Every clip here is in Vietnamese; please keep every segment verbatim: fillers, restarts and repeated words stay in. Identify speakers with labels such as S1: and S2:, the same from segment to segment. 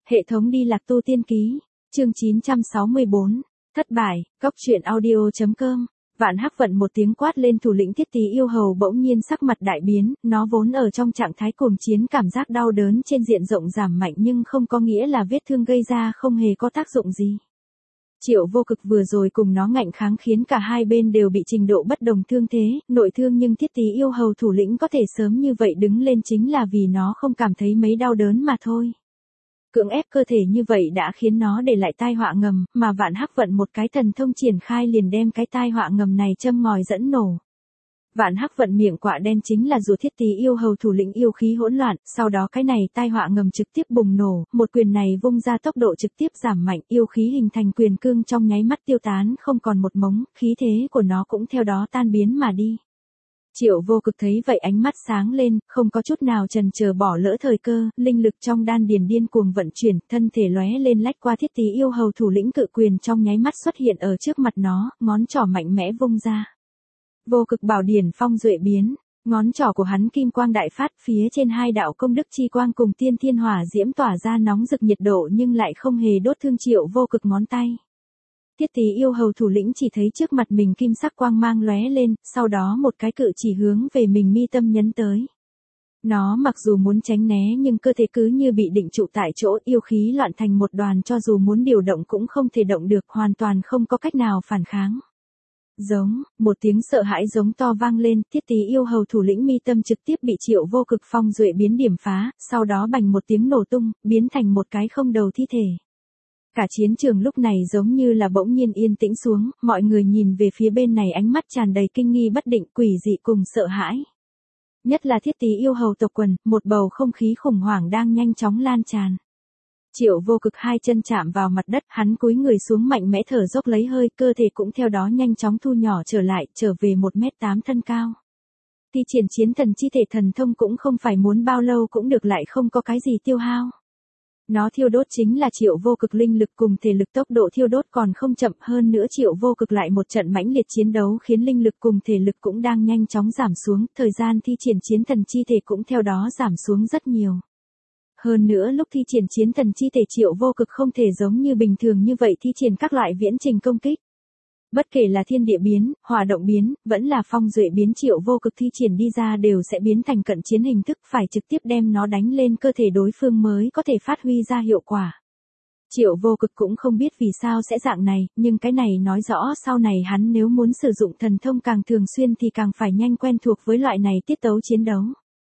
S1: Hệ thống đi lạc tu tiên ký, chương chín trăm sáu mươi bốn, thất bại, góc truyện audio.com. Vạn Hắc Vận một tiếng quát lên thủ lĩnh Thiết Tí yêu hầu bỗng nhiên sắc mặt đại biến, nó vốn ở trong trạng thái cuồng chiến cảm giác đau đớn trên diện rộng giảm mạnh nhưng không có nghĩa là vết thương gây ra không hề có tác dụng gì. Triệu Vô Cực vừa rồi cùng nó ngạnh kháng khiến cả hai bên đều bị trình độ bất đồng thương thế, nội thương nhưng Thiết Tí yêu hầu thủ lĩnh có thể sớm như vậy đứng lên chính là vì nó không cảm thấy mấy đau đớn mà thôi. Cưỡng ép cơ thể như vậy đã khiến nó để lại tai họa ngầm, mà Vạn Hắc Vận một cái thần thông triển khai liền đem cái tai họa ngầm này châm ngòi dẫn nổ. Vạn Hắc Vận miệng quạ đen chính là rùa Thiết Tí yêu hầu thủ lĩnh yêu khí hỗn loạn, sau đó cái này tai họa ngầm trực tiếp bùng nổ, một quyền này vung ra tốc độ trực tiếp giảm mạnh, yêu khí hình thành quyền cương trong nháy mắt tiêu tán không còn một mống, khí thế của nó cũng theo đó tan biến mà đi. Triệu Vô Cực thấy vậy ánh mắt sáng lên, không có chút nào chần chờ bỏ lỡ thời cơ, linh lực trong đan điền điên cuồng vận chuyển, thân thể lóe lên lách qua Thiết Tí yêu hầu thủ lĩnh cự quyền trong nháy mắt xuất hiện ở trước mặt nó, ngón trỏ mạnh mẽ vung ra. Vô Cực bảo điển phong duệ biến, ngón trỏ của hắn kim quang đại phát, phía trên hai đạo công đức chi quang cùng tiên thiên hỏa diễm tỏa ra nóng rực nhiệt độ nhưng lại không hề đốt thương Triệu Vô Cực ngón tay. Thiết Tí yêu hầu thủ lĩnh chỉ thấy trước mặt mình kim sắc quang mang lóe lên, sau đó một cái cự chỉ hướng về mình mi tâm nhấn tới. Nó mặc dù muốn tránh né nhưng cơ thể cứ như bị định trụ tại chỗ, yêu khí loạn thành một đoàn, cho dù muốn điều động cũng không thể động được, hoàn toàn không có cách nào phản kháng. Giống, một tiếng sợ hãi giống to vang lên, Thiết Tí yêu hầu thủ lĩnh mi tâm trực tiếp bị Triệu Vô Cực phong duệ biến điểm phá, sau đó bành một tiếng nổ tung, biến thành một cái không đầu thi thể. Cả chiến trường lúc này giống như là bỗng nhiên yên tĩnh xuống, mọi người nhìn về phía bên này ánh mắt tràn đầy kinh nghi bất định, quỷ dị cùng sợ hãi. Nhất là Thiết Tí yêu hầu tộc quần, một bầu không khí khủng hoảng đang nhanh chóng lan tràn. Triệu Vô Cực hai chân chạm vào mặt đất, hắn cúi người xuống mạnh mẽ thở dốc lấy hơi, cơ thể cũng theo đó nhanh chóng thu nhỏ trở lại, trở về một mét tám thân cao. Thi triển chiến thần chi thể thần thông cũng không phải muốn bao lâu cũng được, lại không có cái gì tiêu hao. Nó thiêu đốt chính là Triệu Vô Cực linh lực cùng thể lực, tốc độ thiêu đốt còn không chậm, hơn nữa Triệu Vô Cực lại một trận mãnh liệt chiến đấu khiến linh lực cùng thể lực cũng đang nhanh chóng giảm xuống, thời gian thi triển chiến thần chi thể cũng theo đó giảm xuống rất nhiều. Hơn nữa lúc thi triển chiến thần chi thể Triệu Vô Cực không thể giống như bình thường như vậy thi triển các loại viễn trình công kích. Bất kể là thiên địa biến, hỏa động biến, vẫn là phong duệ biến, Triệu Vô Cực thi triển đi ra đều sẽ biến thành cận chiến hình thức, phải trực tiếp đem nó đánh lên cơ thể đối phương mới có thể phát huy ra hiệu quả. Triệu Vô Cực cũng không biết vì sao sẽ dạng này, nhưng cái này nói rõ sau này hắn nếu muốn sử dụng thần thông càng thường xuyên thì càng phải nhanh quen thuộc với loại này tiết tấu chiến đấu.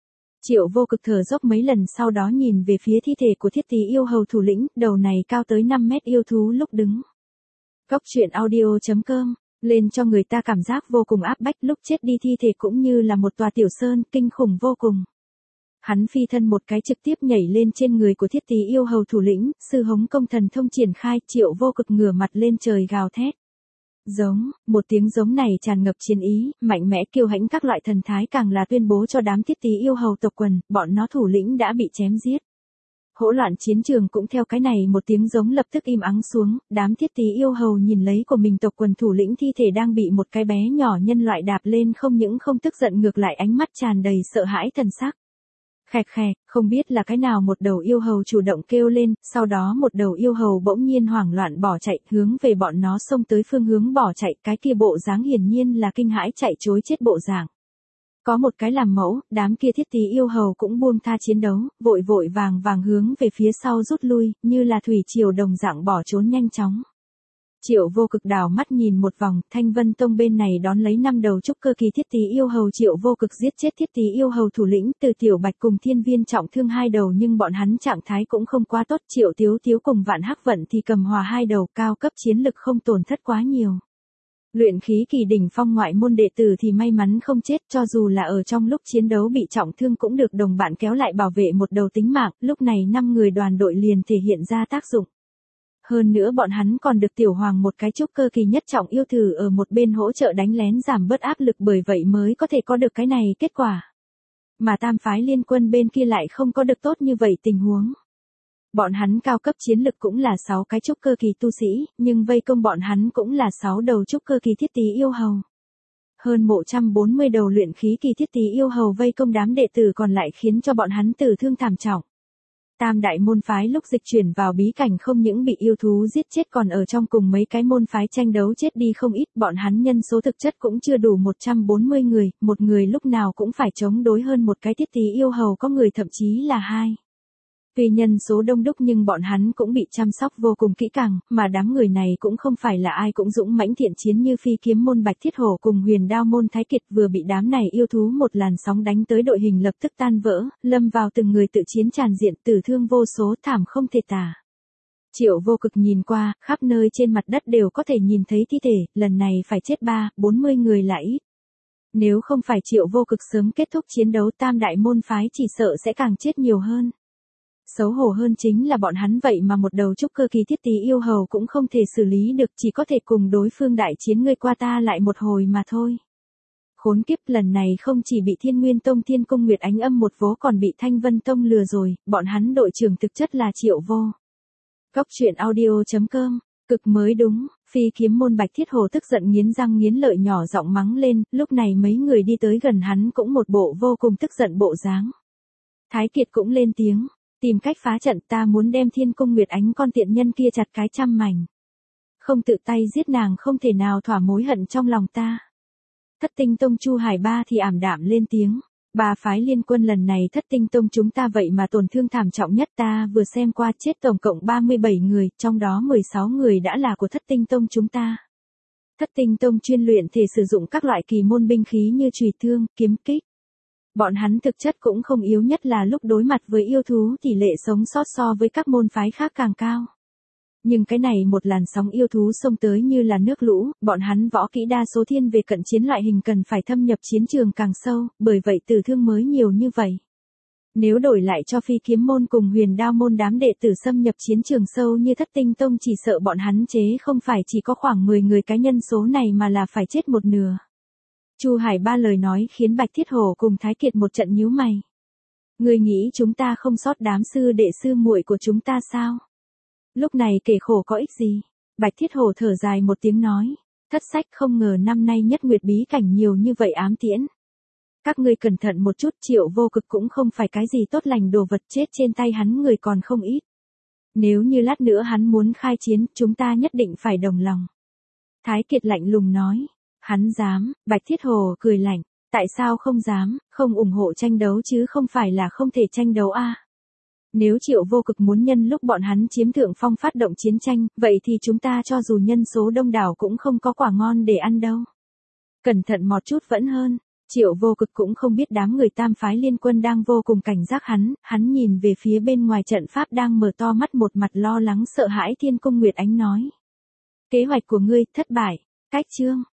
S1: Triệu Vô Cực thở dốc mấy lần, sau đó nhìn về phía thi thể của Thiết Tí yêu hầu thủ lĩnh, đầu này cao tới năm mét yêu thú lúc đứng. Góc truyện audio.com, lên cho người ta cảm giác vô cùng áp bách, lúc chết đi thi thể cũng như là một tòa tiểu sơn, kinh khủng vô cùng. Hắn phi thân một cái trực tiếp nhảy lên trên người của Thiết Tí yêu hầu thủ lĩnh, sư hống công thần thông triển khai, Triệu Vô Cực ngửa mặt lên trời gào thét. Giống, một tiếng giống này tràn ngập chiến ý, mạnh mẽ kiêu hãnh, các loại thần thái càng là tuyên bố cho đám Thiết Tí yêu hầu tộc quần, bọn nó thủ lĩnh đã bị chém giết. Hỗn loạn chiến trường cũng theo cái này một tiếng giống lập tức im ắng xuống, đám Thiết Tí yêu hầu nhìn lấy của mình tộc quần thủ lĩnh thi thể đang bị một cái bé nhỏ nhân loại đạp lên, không những không tức giận ngược lại ánh mắt tràn đầy sợ hãi thần sắc. Khẹt khẹt, không biết là cái nào một đầu yêu hầu chủ động kêu lên, sau đó một đầu yêu hầu bỗng nhiên hoảng loạn bỏ chạy, hướng về bọn nó xông tới phương hướng bỏ chạy, cái kia bộ dáng hiển nhiên là kinh hãi chạy trối chết bộ dạng. Có một cái làm mẫu, đám kia Thiết Tí yêu hầu cũng buông tha chiến đấu, vội vội vàng vàng hướng về phía sau rút lui, như là thủy triều đồng dạng bỏ trốn nhanh chóng. Triệu Vô Cực đảo mắt nhìn một vòng, Thanh Vân Tông bên này đón lấy năm đầu trúc cơ kỳ Thiết Tí yêu hầu, Triệu Vô Cực giết chết Thiết Tí yêu hầu thủ lĩnh, Từ Tiểu Bạch cùng Thiên Viên trọng thương hai đầu nhưng bọn hắn trạng thái cũng không quá tốt, Triệu Tiếu Tiếu cùng Vạn Hắc Vận thì cầm hòa hai đầu, cao cấp chiến lực không tổn thất quá nhiều. Luyện khí kỳ đỉnh phong ngoại môn đệ tử thì may mắn không chết, cho dù là ở trong lúc chiến đấu bị trọng thương cũng được đồng bạn kéo lại bảo vệ một đầu tính mạng, lúc này năm người đoàn đội liền thể hiện ra tác dụng. Hơn nữa bọn hắn còn được Tiểu Hoàng một cái trúc cơ kỳ nhất trọng yêu thử ở một bên hỗ trợ đánh lén giảm bớt áp lực, bởi vậy mới có thể có được cái này kết quả. Mà tam phái liên quân bên kia lại không có được tốt như vậy tình huống. Bọn hắn cao cấp chiến lực cũng là sáu cái trúc cơ kỳ tu sĩ, nhưng vây công bọn hắn cũng là sáu đầu trúc cơ kỳ Thiết Tí yêu hầu. Hơn một trăm bốn mươi đầu luyện khí kỳ Thiết Tí yêu hầu vây công đám đệ tử còn lại khiến cho bọn hắn tử thương thảm trọng. Tam đại môn phái lúc dịch chuyển vào bí cảnh không những bị yêu thú giết chết còn ở trong cùng mấy cái môn phái tranh đấu chết đi không ít, bọn hắn nhân số thực chất cũng chưa đủ một trăm bốn mươi người, một người lúc nào cũng phải chống đối hơn một cái Thiết Tí yêu hầu, có người thậm chí là hai. Tuy nhân số đông đúc nhưng bọn hắn cũng bị chăm sóc vô cùng kỹ càng, mà đám người này cũng không phải là ai cũng dũng mãnh thiện chiến như Phi Kiếm môn Bạch Thiết Hổ cùng Huyền Đao môn Thái Kiệt, vừa bị đám này yêu thú một làn sóng đánh tới, đội hình lập tức tan vỡ, lâm vào từng người tự chiến tràn diện, tử thương vô số, thảm không thể tả. Triệu Vô Cực nhìn qua, khắp nơi trên mặt đất đều có thể nhìn thấy thi thể, lần này phải chết ba, bốn mươi người là ít. Nếu không phải Triệu Vô Cực sớm kết thúc chiến đấu, tam đại môn phái chỉ sợ sẽ càng chết nhiều hơn. Xấu hổ hơn chính là bọn hắn vậy mà một đầu trúc cơ kỳ Thiết Tí yêu hầu cũng không thể xử lý được, chỉ có thể cùng đối phương đại chiến ngươi qua ta lại một hồi mà thôi. Khốn kiếp, lần này không chỉ bị Thiên Nguyên Tông Thiên Cung Nguyệt Ánh Âm một vố còn bị Thanh Vân Tông lừa rồi, bọn hắn đội trưởng thực chất là Triệu Vô. Cóc truyện audio chấm com, cực mới đúng. Phi Kiếm môn Bạch Thiết Hổ tức giận nghiến răng nghiến lợi nhỏ giọng mắng lên, lúc này mấy người đi tới gần hắn cũng một bộ vô cùng tức giận bộ dáng. Thái Kiệt cũng lên tiếng. Tìm cách phá trận, ta muốn đem Thiên Cung Nguyệt Ánh con tiện nhân kia chặt cái trăm mảnh. Không tự tay giết nàng không thể nào thỏa mối hận trong lòng ta. Thất Tinh Tông Chu Hải Ba thì ảm đạm lên tiếng. Ba phái liên quân lần này Thất Tinh Tông chúng ta vậy mà tổn thương thảm trọng nhất, ta vừa xem qua chết tổng cộng ba mươi bảy người, trong đó mười sáu người đã là của Thất Tinh Tông chúng ta. Thất Tinh Tông chuyên luyện thể sử dụng các loại kỳ môn binh khí như chùy thương, kiếm kích. Bọn hắn thực chất cũng không yếu, nhất là lúc đối mặt với yêu thú tỷ lệ sống sót so với các môn phái khác càng cao. Nhưng cái này một làn sóng yêu thú xông tới như là nước lũ, bọn hắn võ kỹ đa số thiên về cận chiến loại hình, cần phải thâm nhập chiến trường càng sâu, bởi vậy tử thương mới nhiều như vậy. Nếu đổi lại cho Phi Kiếm môn cùng Huyền Đao môn đám đệ tử xâm nhập chiến trường sâu như Thất Tinh Tông, chỉ sợ bọn hắn chế không phải chỉ có khoảng mười người, cái nhân số này mà là phải chết một nửa. Chu Hải Ba lời nói khiến Bạch Thiết Hổ cùng Thái Kiệt một trận nhíu mày. Ngươi nghĩ chúng ta không sót đám sư đệ sư muội của chúng ta sao? Lúc này kể khổ có ích gì? Bạch Thiết Hổ thở dài một tiếng nói. Thất sách, không ngờ năm nay Nhất Nguyệt bí cảnh nhiều như vậy ám tiễn. Các ngươi cẩn thận một chút, Triệu Vô Cực cũng không phải cái gì tốt lành, đồ vật chết trên tay hắn người còn không ít. Nếu như lát nữa hắn muốn khai chiến, chúng ta nhất định phải đồng lòng. Thái Kiệt lạnh lùng nói. Hắn dám. Bạch Thiết Hổ cười lạnh. Tại sao không dám, không ủng hộ tranh đấu chứ không phải là không thể tranh đấu a. À? Nếu Triệu Vô Cực muốn nhân lúc bọn hắn chiếm thượng phong phát động chiến tranh, vậy thì chúng ta cho dù nhân số đông đảo cũng không có quả ngon để ăn đâu. Cẩn thận một chút vẫn hơn. Triệu Vô Cực cũng không biết đám người tam phái liên quân đang vô cùng cảnh giác hắn, hắn nhìn về phía bên ngoài trận pháp đang mở to mắt một mặt lo lắng sợ hãi Thiên Cung Nguyệt Ánh nói. Kế hoạch của ngươi thất bại. Cách chương